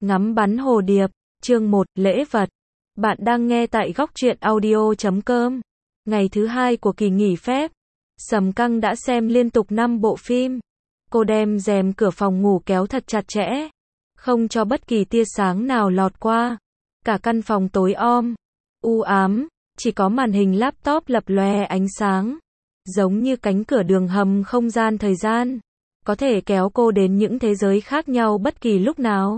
Ngắm bắn hồ điệp, chương 1, lễ vật. Bạn đang nghe tại góc truyện audio.com. Ngày thứ 2 của kỳ nghỉ phép, Sầm Căng đã xem liên tục 5 bộ phim. Cô đem rèm cửa phòng ngủ kéo thật chặt chẽ, không cho bất kỳ tia sáng nào lọt qua. Cả căn phòng tối om, u ám, chỉ có màn hình laptop lập lòe ánh sáng, giống như cánh cửa đường hầm không gian thời gian, có thể kéo cô đến những thế giới khác nhau bất kỳ lúc nào.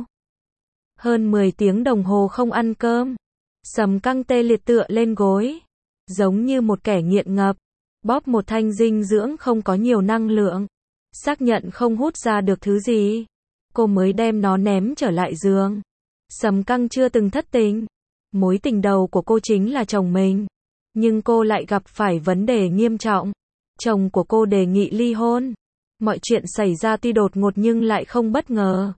Hơn 10 tiếng đồng hồ không ăn cơm, Sầm Căng tê liệt tựa lên gối, giống như một kẻ nghiện ngập, bóp một thanh dinh dưỡng không có nhiều năng lượng, xác nhận không hút ra được thứ gì, cô mới đem nó ném trở lại giường. Sầm Căng chưa từng thất tình, mối tình đầu của cô chính là chồng mình, nhưng cô lại gặp phải vấn đề nghiêm trọng. Chồng của cô đề nghị ly hôn. Mọi chuyện xảy ra tuy đột ngột nhưng lại không bất ngờ.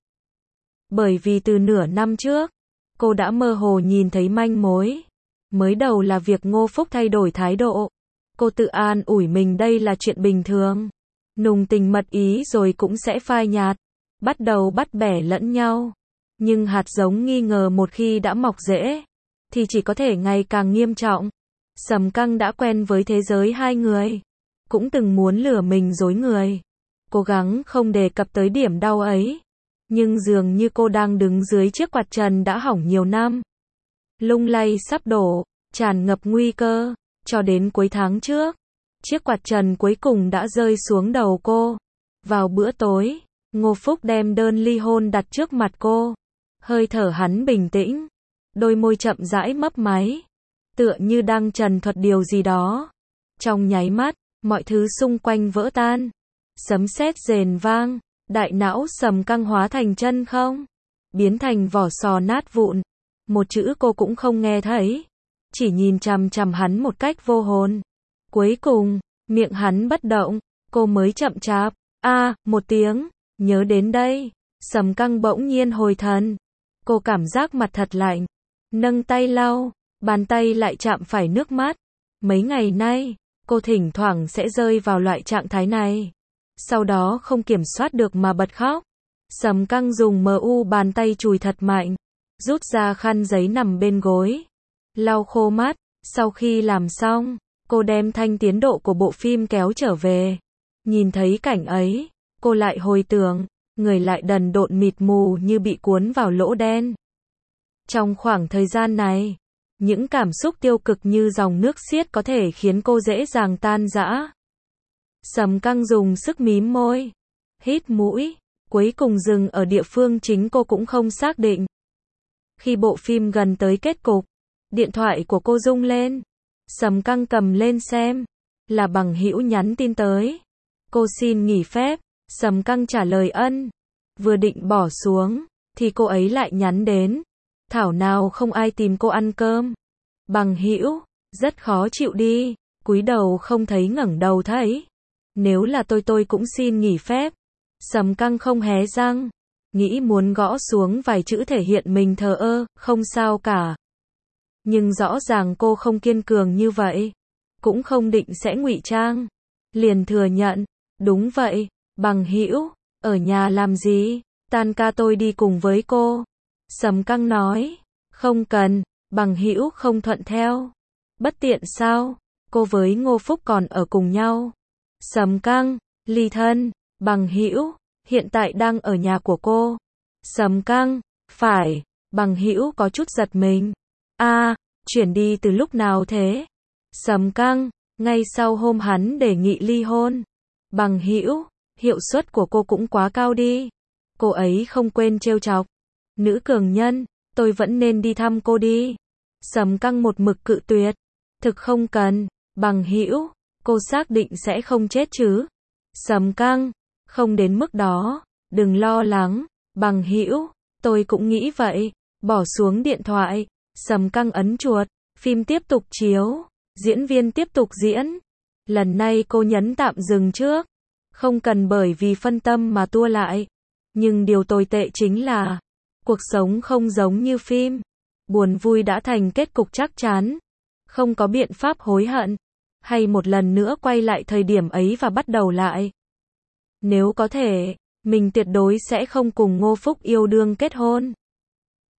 Bởi vì từ nửa năm trước, cô đã mơ hồ nhìn thấy manh mối. Mới đầu là việc Ngô Phúc thay đổi thái độ. Cô tự an ủi mình đây là chuyện bình thường. Nùng tình mật ý rồi cũng sẽ phai nhạt. Bắt đầu bắt bẻ lẫn nhau. Nhưng hạt giống nghi ngờ một khi đã mọc rễ, thì chỉ có thể ngày càng nghiêm trọng. Sầm Căng đã quen với thế giới hai người. Cũng từng muốn lừa mình dối người. Cố gắng không đề cập tới điểm đau ấy. Nhưng dường như cô đang đứng dưới chiếc quạt trần đã hỏng nhiều năm. Lung lay sắp đổ, tràn ngập nguy cơ. Cho đến cuối tháng trước, chiếc quạt trần cuối cùng đã rơi xuống đầu cô. Vào bữa tối, Ngô Phúc đem đơn ly hôn đặt trước mặt cô. Hơi thở hắn bình tĩnh, đôi môi chậm rãi mấp máy, tựa như đang trần thuật điều gì đó. Trong nháy mắt, mọi thứ xung quanh vỡ tan. Sấm sét rền vang, đại não Sầm Căng hóa thành chân không, biến thành vỏ sò nát vụn. Một chữ cô cũng không nghe thấy, chỉ nhìn chằm chằm hắn một cách vô hồn. Cuối cùng, miệng hắn bất động, cô mới chậm chạp, một tiếng, nhớ đến đây. Sầm Căng bỗng nhiên hồi thần. Cô cảm giác mặt thật lạnh, nâng tay lau, bàn tay lại chạm phải nước mắt. Mấy ngày nay, cô thỉnh thoảng sẽ rơi vào loại trạng thái này. Sau đó không kiểm soát được mà bật khóc. Sầm Căng dùng bàn tay chùi thật mạnh, rút ra khăn giấy nằm bên gối, lau khô mắt. Sau khi làm xong, cô đem thanh tiến độ của bộ phim kéo trở về. Nhìn thấy cảnh ấy, cô lại hồi tưởng, người lại đần độn mịt mù như bị cuốn vào lỗ đen. Trong khoảng thời gian này, những cảm xúc tiêu cực như dòng nước xiết có thể khiến cô dễ dàng tan rã. Sầm Căng dùng sức mím môi, hít mũi, cuối cùng dừng ở địa phương chính cô cũng không xác định. Khi bộ phim gần tới kết cục, điện thoại của cô rung lên. Sầm Căng cầm lên xem, là bằng hữu nhắn tin tới. Cô xin nghỉ phép. Sầm Căng trả lời ân. Vừa định bỏ xuống, thì cô ấy lại nhắn đến. Thảo nào không ai tìm cô ăn cơm. Bằng hữu, rất khó chịu đi. Cúi đầu không thấy ngẩng đầu thấy. Nếu là tôi cũng xin nghỉ phép. Sầm Căng không hé răng, nghĩ muốn gõ xuống vài chữ thể hiện mình thờ ơ, không sao cả. Nhưng rõ ràng cô không kiên cường như vậy, cũng không định sẽ ngụy trang. Liền thừa nhận, đúng vậy, bằng hữu, ở nhà làm gì, tan ca tôi đi cùng với cô. Sầm Căng nói, không cần, bằng hữu không thuận theo. Bất tiện sao, cô với Ngô Phúc còn ở cùng nhau. Sầm Căng, ly thân, bằng hữu, hiện tại đang ở nhà của cô. Sầm Căng, phải, bằng hữu có chút giật mình. Chuyển đi từ lúc nào thế? Sầm Căng, ngay sau hôm hắn đề nghị ly hôn. Bằng hữu, hiệu suất của cô cũng quá cao đi. Cô ấy không quên trêu chọc. Nữ cường nhân, tôi vẫn nên đi thăm cô đi. Sầm Căng một mực cự tuyệt. Thực không cần, bằng hữu, cô xác định sẽ không chết chứ? Sầm Căng, không đến mức đó, đừng lo lắng, bằng hữu, tôi cũng nghĩ vậy. Bỏ xuống điện thoại, Sầm Căng ấn chuột, phim tiếp tục chiếu, diễn viên tiếp tục diễn. Lần này cô nhấn tạm dừng trước, không cần bởi vì phân tâm mà tua lại. Nhưng điều tồi tệ chính là, cuộc sống không giống như phim. Buồn vui đã thành kết cục chắc chắn, không có biện pháp hối hận, hay một lần nữa quay lại thời điểm ấy và bắt đầu lại. Nếu có thể, mình tuyệt đối sẽ không cùng Ngô Phúc yêu đương kết hôn.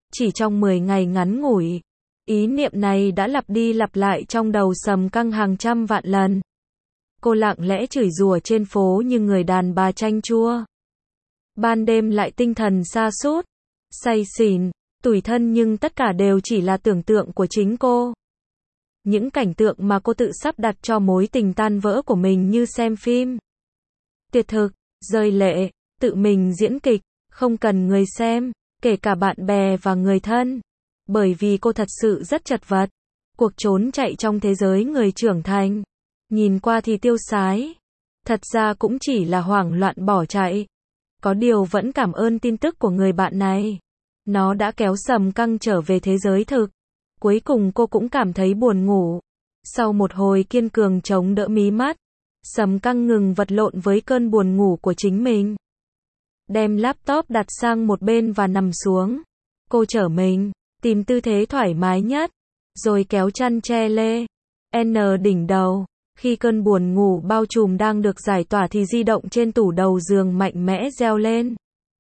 Chỉ trong 10 ngày ngắn ngủi, ý niệm này đã lặp đi lặp lại trong đầu Sầm Căng hàng trăm vạn lần. Cô lặng lẽ chửi rủa trên phố như người đàn bà chanh chua. Ban đêm lại tinh thần sa sút, say xỉn, tủi thân, nhưng tất cả đều chỉ là tưởng tượng của chính cô. Những cảnh tượng mà cô tự sắp đặt cho mối tình tan vỡ của mình như xem phim. Tuyệt thực, rơi lệ, tự mình diễn kịch, không cần người xem, kể cả bạn bè và người thân. Bởi vì cô thật sự rất chật vật. Cuộc trốn chạy trong thế giới người trưởng thành. Nhìn qua thì tiêu sái. Thật ra cũng chỉ là hoảng loạn bỏ chạy. Có điều vẫn cảm ơn tin tức của người bạn này. Nó đã kéo Sầm Căng trở về thế giới thực. Cuối cùng cô cũng cảm thấy buồn ngủ. Sau một hồi kiên cường chống đỡ mí mắt, Sầm Căng ngừng vật lộn với cơn buồn ngủ của chính mình. Đem laptop đặt sang một bên và nằm xuống. Cô trở mình, tìm tư thế thoải mái nhất, rồi kéo chăn che lê N đỉnh đầu. Khi cơn buồn ngủ bao trùm đang được giải tỏa thì di động trên tủ đầu giường mạnh mẽ reo lên.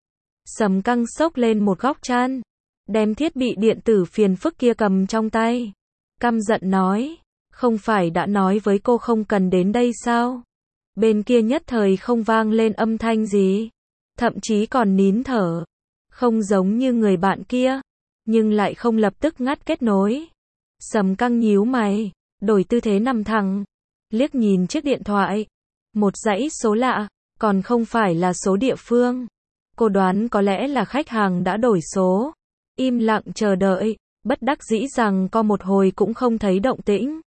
Sầm Căng xốc lên một góc chăn, đem thiết bị điện tử phiền phức kia cầm trong tay. Căm giận nói, không phải đã nói với cô không cần đến đây sao? Bên kia nhất thời không vang lên âm thanh gì, thậm chí còn nín thở. Không giống như người bạn kia, nhưng lại không lập tức ngắt kết nối. Sầm Căng nhíu mày, đổi tư thế nằm thẳng, liếc nhìn chiếc điện thoại. Một dãy số lạ, còn không phải là số địa phương. Cô đoán có lẽ là khách hàng đã đổi số. Im lặng chờ đợi, bất đắc dĩ rằng có một hồi cũng không thấy động tĩnh.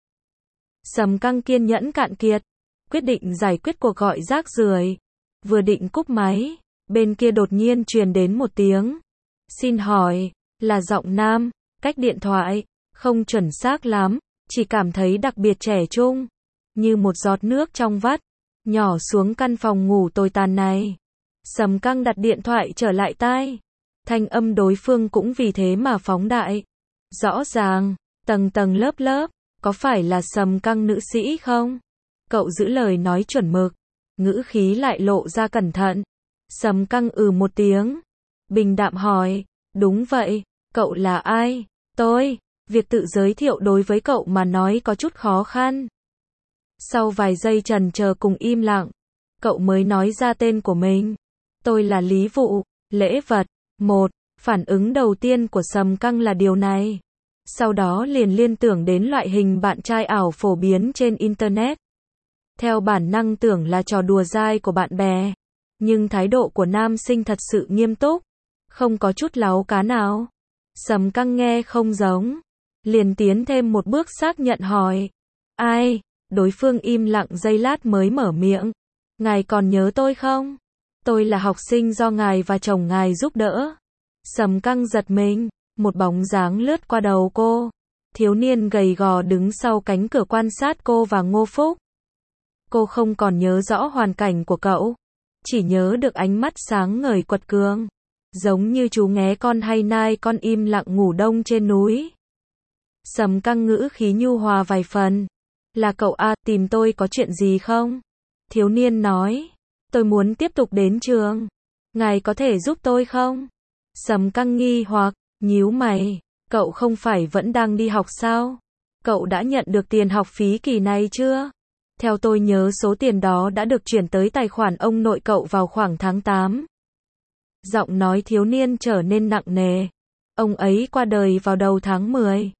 Sầm Căng kiên nhẫn cạn kiệt, quyết định giải quyết cuộc gọi rác rưởi. Vừa định cúp máy, bên kia đột nhiên truyền đến một tiếng. Xin hỏi, là giọng nam, cách điện thoại, không chuẩn xác lắm, chỉ cảm thấy đặc biệt trẻ trung. Như một giọt nước trong vắt, nhỏ xuống căn phòng ngủ tồi tàn này. Sầm Căng đặt điện thoại trở lại tai. Thanh âm đối phương cũng vì thế mà phóng đại. Rõ ràng, tầng tầng lớp lớp, có phải là Sầm Căng nữ sĩ không? Cậu giữ lời nói chuẩn mực, ngữ khí lại lộ ra cẩn thận. Sầm Căng một tiếng, bình đạm hỏi, đúng vậy, cậu là ai? Tôi, việc tự giới thiệu đối với cậu mà nói có chút khó khăn. Sau vài giây chần chờ cùng im lặng, cậu mới nói ra tên của mình. Tôi là Lý Vụ, lễ vật. Phản ứng đầu tiên của Sầm Căng là điều này. Sau đó liền liên tưởng đến loại hình bạn trai ảo phổ biến trên Internet. Theo bản năng tưởng là trò đùa dai của bạn bè. Nhưng thái độ của nam sinh thật sự nghiêm túc. Không có chút láu cá nào. Sầm Căng nghe không giống. Liền tiến thêm một bước xác nhận hỏi. Ai? Đối phương im lặng giây lát mới mở miệng. Ngài còn nhớ tôi không? Tôi là học sinh do ngài và chồng ngài giúp đỡ. Sầm Căng giật mình, một bóng dáng lướt qua đầu cô. Thiếu niên gầy gò đứng sau cánh cửa quan sát cô và Ngô Phúc. Cô không còn nhớ rõ hoàn cảnh của cậu, chỉ nhớ được ánh mắt sáng ngời quật cường, giống như chú nghé con hay nai con im lặng ngủ đông trên núi. Sầm Căng ngữ khí nhu hòa vài phần. Là cậu à, tìm tôi có chuyện gì không? Thiếu niên nói, tôi muốn tiếp tục đến trường. Ngài có thể giúp tôi không? Sầm Căng nghi hoặc, nhíu mày, cậu không phải vẫn đang đi học sao? Cậu đã nhận được tiền học phí kỳ này chưa? Theo tôi nhớ số tiền đó đã được chuyển tới tài khoản ông nội cậu vào khoảng tháng 8. Giọng nói thiếu niên trở nên nặng nề. Ông ấy qua đời vào đầu tháng 10.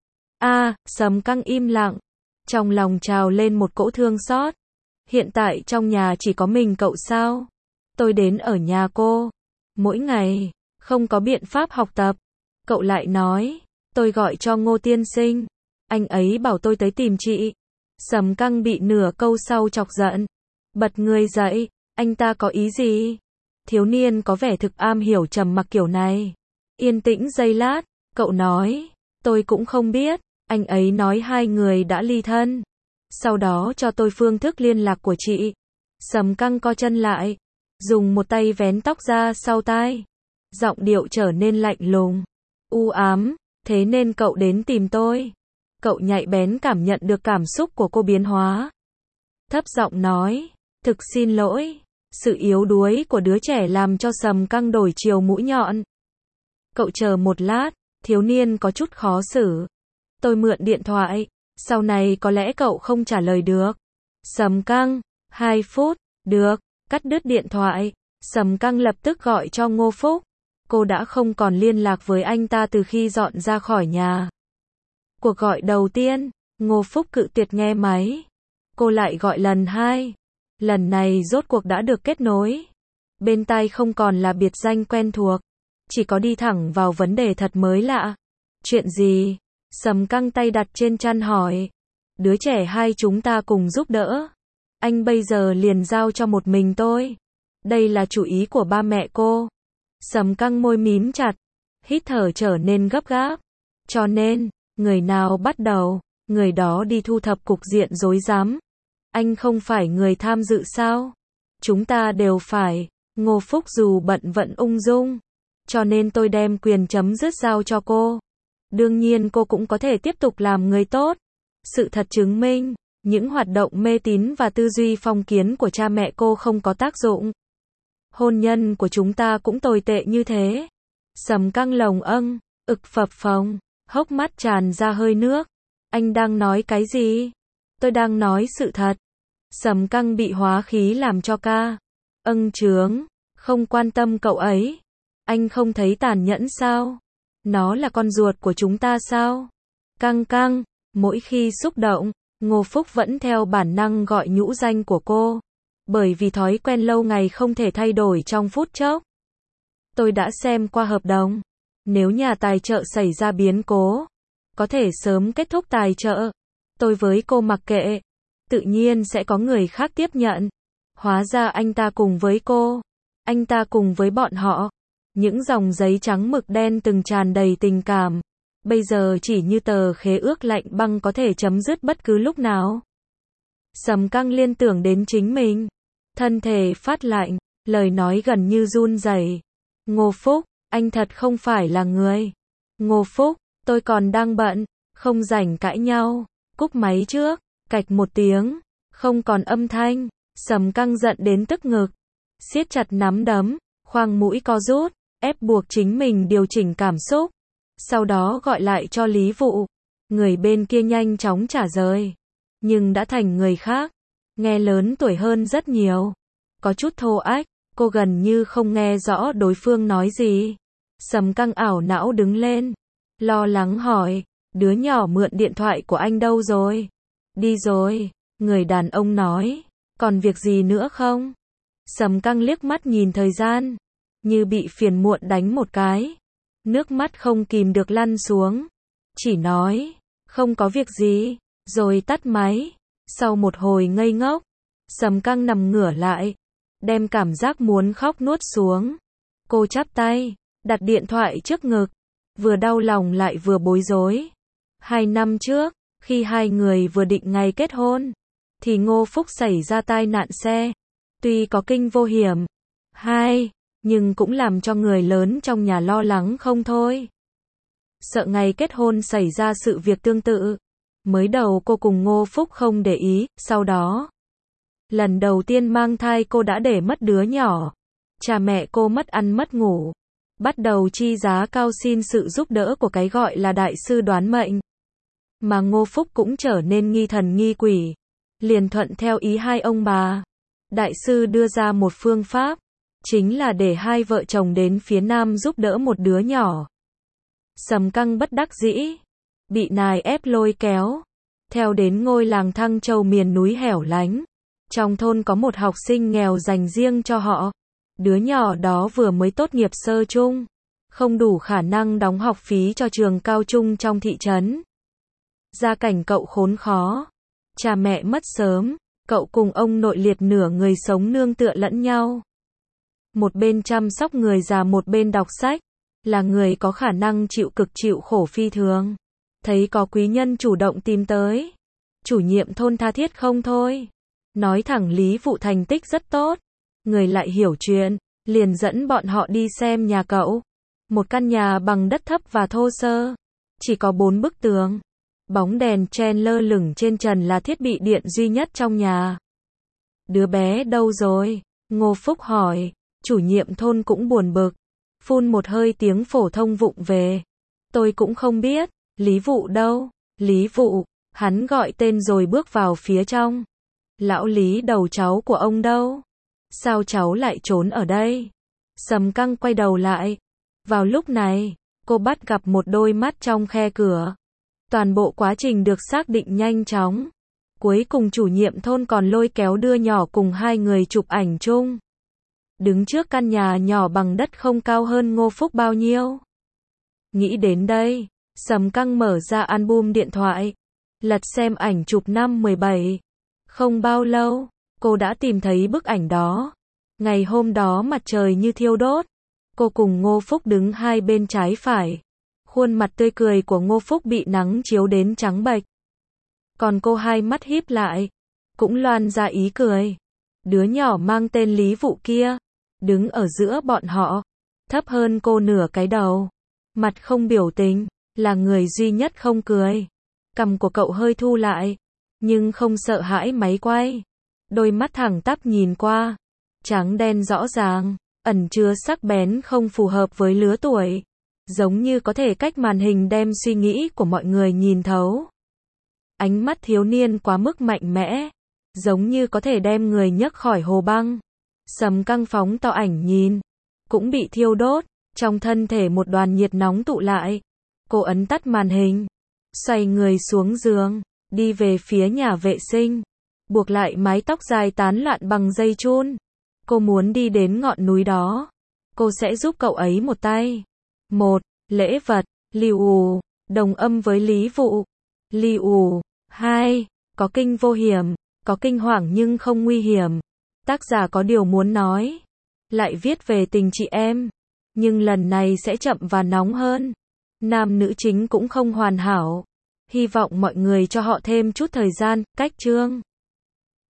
Sầm Căng im lặng. Trong lòng trào lên một cỗ thương xót. Hiện tại trong nhà chỉ có mình cậu sao? Tôi đến ở nhà cô mỗi ngày, không có biện pháp học tập. Cậu lại nói, tôi gọi cho Ngô tiên sinh, anh ấy bảo tôi tới tìm chị. Sầm Căng bị nửa câu sau chọc giận, bật người dậy. Anh ta có ý gì? Thiếu niên có vẻ thực am hiểu trầm mặc kiểu này. Yên tĩnh giây lát, cậu nói, tôi cũng không biết. Anh ấy nói hai người đã ly thân. Sau đó cho tôi phương thức liên lạc của chị. Sầm Căng co chân lại, dùng một tay vén tóc ra sau tai. Giọng điệu trở nên lạnh lùng, u ám. Thế nên cậu đến tìm tôi. Cậu nhạy bén cảm nhận được cảm xúc của cô biến hóa. Thấp giọng nói, thực xin lỗi. Sự yếu đuối của đứa trẻ làm cho Sầm Căng đổi chiều mũi nhọn. Cậu chờ một lát, Thiếu niên có chút khó xử. Tôi mượn điện thoại, sau này có lẽ cậu không trả lời được. Sầm Căng, 2 phút, được, cắt đứt điện thoại. Sầm Căng lập tức gọi cho Ngô Phúc. Cô đã không còn liên lạc với anh ta từ khi dọn ra khỏi nhà. Cuộc gọi đầu tiên, Ngô Phúc cự tuyệt nghe máy. Cô lại gọi lần 2. Lần này rốt cuộc đã được kết nối. Bên tai không còn là biệt danh quen thuộc, chỉ có đi thẳng vào vấn đề thật mới lạ. Chuyện gì? Sầm Căng tay đặt trên chăn hỏi. Đứa trẻ hai chúng ta cùng giúp đỡ. Anh bây giờ liền giao cho một mình tôi. Đây là chủ ý của ba mẹ cô. Sầm Căng môi mím chặt, hít thở trở nên gấp gáp. Cho nên, người nào bắt đầu, người đó đi thu thập cục diện rối rắm. Anh không phải người tham dự sao? Chúng ta đều phải. Ngô Phúc dù bận vẫn ung dung. Cho nên tôi đem quyền chấm dứt giao cho cô. Đương nhiên cô cũng có thể tiếp tục làm người tốt. Sự thật chứng minh, những hoạt động mê tín và tư duy phong kiến của cha mẹ cô không có tác dụng. Hôn nhân của chúng ta cũng tồi tệ như thế. Sầm Căng lồng ực phập phồng, hốc mắt tràn ra hơi nước. Anh đang nói cái gì? Tôi đang nói sự thật. Sầm Căng bị hóa khí làm cho trướng, không quan tâm cậu ấy. Anh không thấy tàn nhẫn sao? Nó là con ruột của chúng ta sao? Căng, mỗi khi xúc động, Ngô Phúc vẫn theo bản năng gọi nhũ danh của cô. Bởi vì thói quen lâu ngày không thể thay đổi trong phút chốc. Tôi đã xem qua hợp đồng. Nếu nhà tài trợ xảy ra biến cố, có thể sớm kết thúc tài trợ. Tôi với cô mặc kệ. Tự nhiên sẽ có người khác tiếp nhận. Hóa ra anh ta cùng với cô. Anh ta cùng với bọn họ. Những dòng giấy trắng mực đen từng tràn đầy tình cảm. Bây giờ chỉ như tờ khế ước lạnh băng có thể chấm dứt bất cứ lúc nào. Sầm Căng liên tưởng đến chính mình. Thân thể phát lạnh, lời nói gần như run rẩy. Ngô Phúc, anh thật không phải là người. Ngô Phúc, tôi còn đang bận, không rảnh cãi nhau. Cúp máy trước, cạch một tiếng, không còn âm thanh. Sầm Căng giận đến tức ngực, siết chặt nắm đấm, khoang mũi co rút, ép buộc chính mình điều chỉnh cảm xúc. Sau đó gọi lại cho Lý Vụ. Người bên kia nhanh chóng trả lời. Nhưng đã thành người khác. Nghe lớn tuổi hơn rất nhiều. Có chút thô ách, cô gần như không nghe rõ đối phương nói gì. Sầm Căng ảo não đứng lên. Lo lắng hỏi, đứa nhỏ mượn điện thoại của anh đâu rồi? Đi rồi, người đàn ông nói. Còn việc gì nữa không? Sầm Căng liếc mắt nhìn thời gian. Như bị phiền muộn đánh một cái. Nước mắt không kìm được lăn xuống. Chỉ nói, không có việc gì, rồi tắt máy. Sau một hồi ngây ngốc, Sầm Căng nằm ngửa lại, đem cảm giác muốn khóc nuốt xuống. Cô chắp tay, đặt điện thoại trước ngực, vừa đau lòng lại vừa bối rối. 2 năm trước, khi hai người vừa định ngày kết hôn, thì Ngô Phúc xảy ra tai nạn xe. Tuy có kinh vô hiểm, nhưng cũng làm cho người lớn trong nhà lo lắng không thôi. Sợ ngày kết hôn xảy ra sự việc tương tự. Mới đầu cô cùng Ngô Phúc không để ý, sau đó, lần đầu tiên mang thai cô đã để mất đứa nhỏ. Cha mẹ cô mất ăn mất ngủ, bắt đầu chi giá cao xin sự giúp đỡ của cái gọi là đại sư đoán mệnh. Mà Ngô Phúc cũng trở nên nghi thần nghi quỷ, liền thuận theo ý hai ông bà. Đại sư đưa ra một phương pháp, chính là để hai vợ chồng đến phía Nam giúp đỡ một đứa nhỏ. Sầm Căng bất đắc dĩ, bị nài ép lôi kéo, theo đến ngôi làng Thăng Châu miền núi hẻo lánh. Trong thôn có một học sinh nghèo dành riêng cho họ. Đứa nhỏ đó vừa mới tốt nghiệp sơ trung, không đủ khả năng đóng học phí cho trường cao trung trong thị trấn. Gia cảnh cậu khốn khó, cha mẹ mất sớm, cậu cùng ông nội liệt nửa người sống nương tựa lẫn nhau. Một bên chăm sóc người già một bên đọc sách, là người có khả năng chịu cực chịu khổ phi thường. Thấy có quý nhân chủ động tìm tới, chủ nhiệm thôn tha thiết không thôi. Nói thẳng Lý Vụ thành tích rất tốt, người lại hiểu chuyện, liền dẫn bọn họ đi xem nhà cậu. Một căn nhà bằng đất thấp và thô sơ, chỉ có 4 bức tường. Bóng đèn chen lơ lửng trên trần là thiết bị điện duy nhất trong nhà. Đứa bé đâu rồi? Ngô Phúc hỏi. Chủ nhiệm thôn cũng buồn bực, phun một hơi tiếng phổ thông vụng về. Tôi cũng không biết. Lý Vụ đâu? Lý Vụ. Hắn gọi tên rồi bước vào phía trong. Lão Lý đầu cháu của ông đâu? Sao cháu lại trốn ở đây? Sầm Căng quay đầu lại. Vào lúc này, cô bắt gặp một đôi mắt trong khe cửa. Toàn bộ quá trình được xác định nhanh chóng. Cuối cùng chủ nhiệm thôn còn lôi kéo đưa nhỏ cùng hai người chụp ảnh chung. Đứng trước căn nhà nhỏ bằng đất không cao hơn Ngô Phúc bao nhiêu. Nghĩ đến đây, Sầm Căng mở ra album điện thoại, lật xem ảnh chụp năm 17. Không bao lâu, cô đã tìm thấy bức ảnh đó. Ngày hôm đó mặt trời như thiêu đốt. Cô cùng Ngô Phúc đứng hai bên trái phải. Khuôn mặt tươi cười của Ngô Phúc bị nắng chiếu đến trắng bệch. Còn cô hai mắt híp lại, cũng loan ra ý cười. Đứa nhỏ mang tên Lý Vụ kia, đứng ở giữa bọn họ, thấp hơn cô nửa cái đầu. Mặt không biểu tình, là người duy nhất không cười. Cằm của cậu hơi thu lại, nhưng không sợ hãi máy quay. Đôi mắt thẳng tắp nhìn qua, trắng đen rõ ràng, ẩn chứa sắc bén không phù hợp với lứa tuổi. Giống như có thể cách màn hình đem suy nghĩ của mọi người nhìn thấu. Ánh mắt thiếu niên quá mức mạnh mẽ, giống như có thể đem người nhấc khỏi hồ băng. Sầm Căng phóng to ảnh nhìn, cũng bị thiêu đốt, trong thân thể một đoàn nhiệt nóng tụ lại. Cô ấn tắt màn hình, xoay người xuống giường, đi về phía nhà vệ sinh, buộc lại mái tóc dài tán loạn bằng dây chun. Cô muốn đi đến ngọn núi đó. Cô sẽ giúp cậu ấy một tay. 1. Lễ vật, Liù ù, đồng âm với Lý Vụ. Liù ù. 2. Có kinh vô hiểm, có kinh hoàng nhưng không nguy hiểm. Tác giả có điều muốn nói. Lại viết về tình chị em. Nhưng lần này sẽ chậm và nóng hơn. Nam nữ chính cũng không hoàn hảo. Hy vọng mọi người cho họ thêm chút thời gian, cách chương.